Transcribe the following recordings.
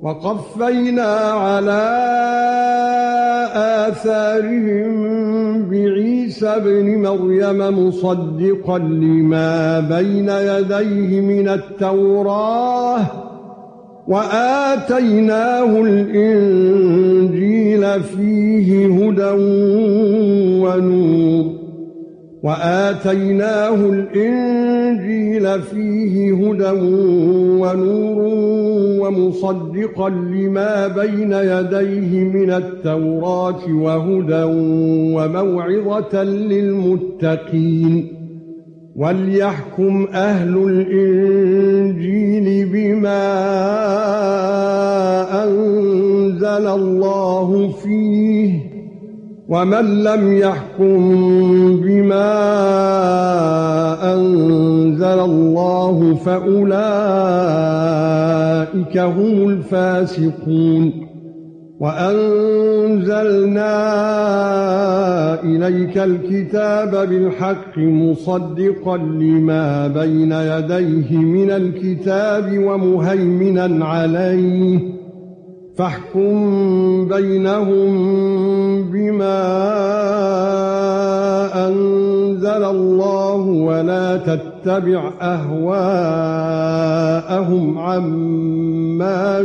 وَقَفَّيْنَا عَلَى آثَارِهِم بِعِيسَى ابْنِ مَرْيَمَ مُصَدِّقًا لِّمَا بَيْنَ يَدَيْهِ مِنَ التَّوْرَاةِ وَآتَيْنَاهُ الْإِنجِيلَ فِيهِ هُدًى ونور ومصدقا لما بين يديه من التوراة وهدى وموعظة للمتقين وليحكم أهل الإنجيل بما أنزل الله فيه ومن لم يحكم بما أنزل الله فأولئك هم الفاسقون وأنزلنا إليك الكتاب بالحق مصدقا لما بين يديه من الكتاب ومهيمنا عليه فاحكم بينهم بما أنزل الله ولا تتبع أهواءهم عما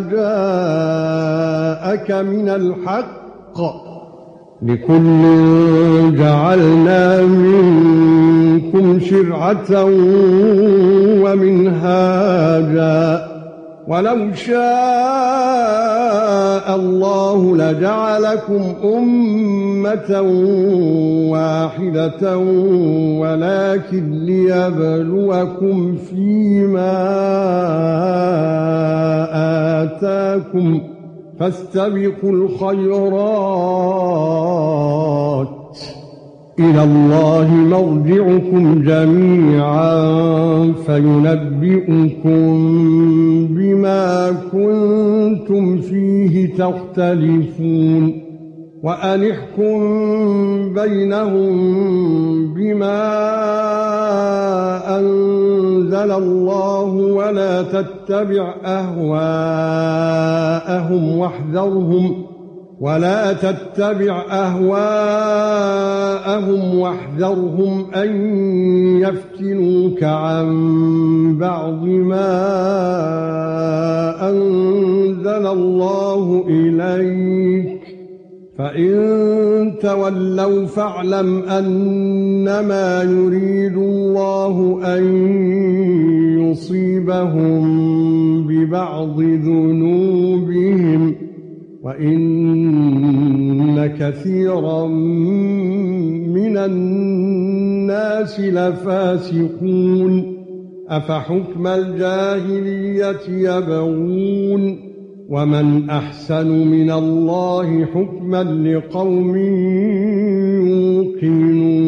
جاءك من الحق لكل جعلنا منكم شرعة ومنهاجا ولو شاء الله لجعلكم أمة واحدة ولكن ليبلوكم فيما آتاكم فاستبقوا الخيرات إلى الله مرجعكم جميعا فينبئكم بما كنتم فيه تختلفون وأن احكم بينهم بما أنزل الله ولا تتبع أهواءهم واحذرهم أن يفتنوك عن بعض ما أنزل الله إليك فإن تولوا فاعلم أنما يريد الله أن يصيبهم ببعض ذنوبهم وَإِنَّ كَثِيرًا مِنَ النَّاسِ لَفَاسِقُونَ أَفَحُكْمَ الْجَاهِلِيَّةِ يَبْغُونَ وَمَنْ أَحْسَنُ مِنَ اللَّهِ حُكْمًا لِقَوْمٍ يُوقِنُونَ